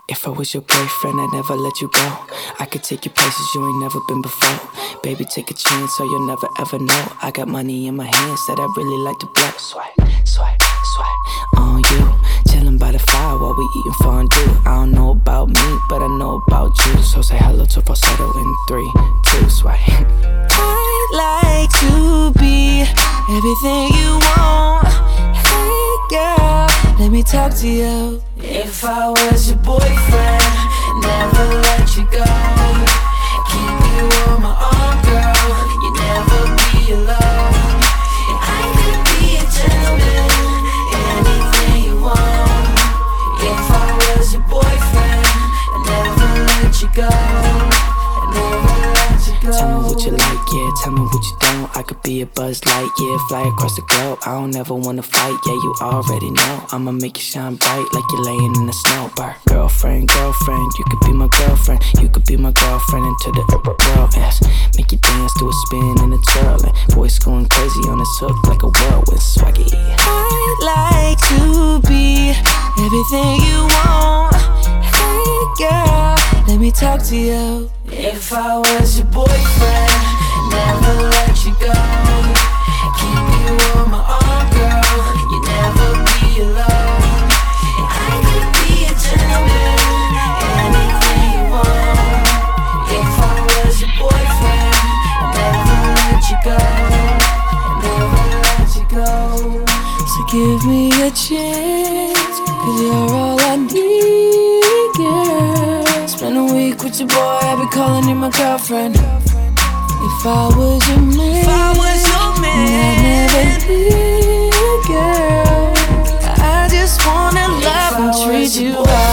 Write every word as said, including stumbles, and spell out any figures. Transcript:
If I was your boyfriend, I'd never let you go. I could take you places you ain't never been before. Baby, take a chance so you'll never ever know. I got money in my hands that I really like to blow. Swipe, swipe, swipe on you. Chillin' by the fire while we eatin' fondue. I don't know about me, but I know about you. So say hello to falsetto in three, two, swipe. I'd like to be everything you want. Hey girl, let me talk to you. If I was your boyfriend, never let you go. Keep you on my arm, girl. You never be alone. And I could be a gentleman, anything you want. If I was your boyfriend, never let you go. Never let you go. Tell me what you like, yeah. Tell me what you don't. I could be a Buzz Lightyear, fly across the globe. I don't ever wanna fight, yeah, you already know. I'ma make you shine bright like you're laying in the snow. Bird. Girlfriend, girlfriend, you could be my girlfriend. You could be my girlfriend into the world, yes. Make you dance to a spin and a twirl. And voice going crazy on this hook like a whirlwind swaggy. I'd like to be everything you want. Hey girl, let me talk to you. If I was your boyfriend, never let you go. Keep you on my arm, girl. You never be alone. And I could be a gentleman, anything you want. If I was your boyfriend, never let you go. Never let you go. So give me a chance, cause you're all I need, girl. Spend a week with your boy, I be calling you my girlfriend. If I was your man, if I was your man, I'd never leave, girl. I just wanna love and treat you right.